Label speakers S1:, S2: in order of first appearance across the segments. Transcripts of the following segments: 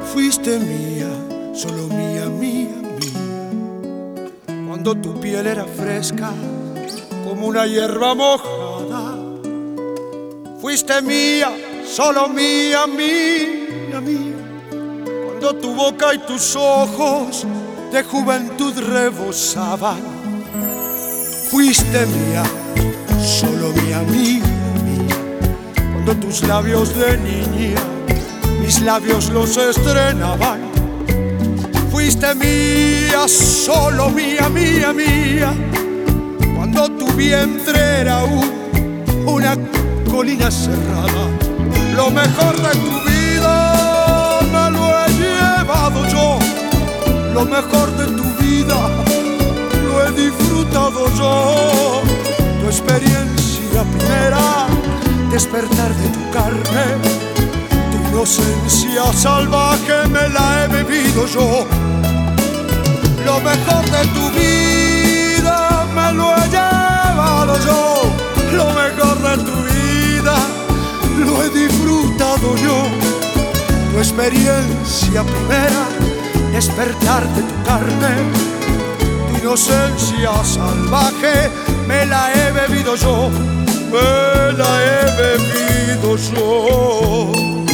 S1: Fuiste mía, solo mía, mía, mía. Cuando tu piel era fresca como una hierba mojada. Fuiste mía, solo mía, mía, mía. Cuando tu boca y tus ojos de juventud rebosaban. Fuiste mía, solo mía, mía, mía. Cuando tus labios de niña mis labios los estrenaban. Fuiste mía, solo mía, mía, mía. Cuando tu vientre era una colina cerrada. Lo mejor de tu vida me lo he llevado yo. Lo mejor de tu vida lo he disfrutado yo. Tu experiencia primera, despertar de tu carne. Tu inocencia salvaje me la he bebido yo. Lo mejor de tu vida me lo he llevado yo. Lo mejor de tu vida lo he disfrutado yo. Tu experiencia primera, despertar de tu carne. Tu inocencia salvaje me la he bebido yo. Me la he bebido yo.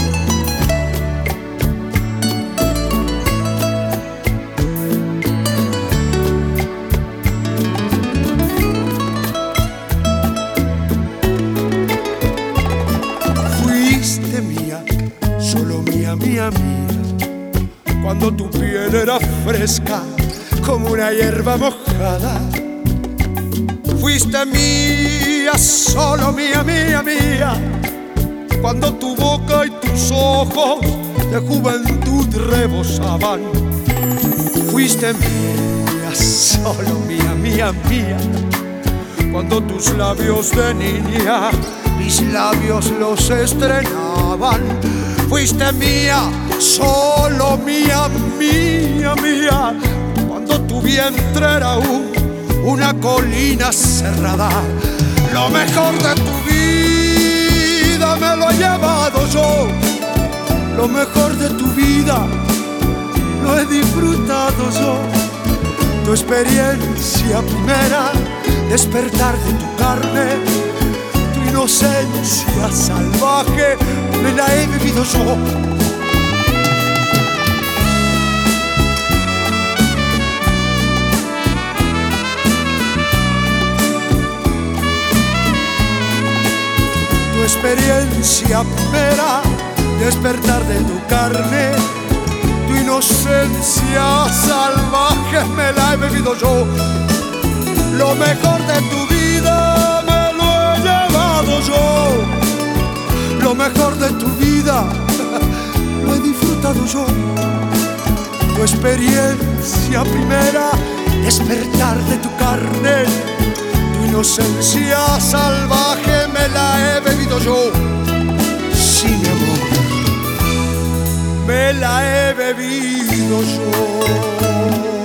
S1: Fuiste mía, solo mía, mía, mía. Cuando tu piel era fresca como una hierba mojada. Fuiste mía, solo mía, mía, mía. Cuando tu boca y tus ojos de juventud rebosaban. Fuiste mía, solo mía, mía, mía. Cuando tus labios de niña mis labios los estrenaban. Fuiste mía, solo mía, mía, mía. Cuando tu vientre era una colina cerrada. Lo mejor de tu vida me lo he llevado yo. Lo mejor de tu vida lo he disfrutado yo. Tu experiencia primera, despertar de tu carne. Tu inocencia salvaje me la he bebido yo. Experiencia primera, despertar de tu carne. Tu inocencia salvaje me la he bebido yo. Lo mejor de tu vida me lo he llevado yo. Lo mejor de tu vida lo he disfrutado yo. Tu experiencia primera, despertar de tu carne. Tu inocencia salvaje me la he bebido yo. Sí, mi amor, me la he bebido yo.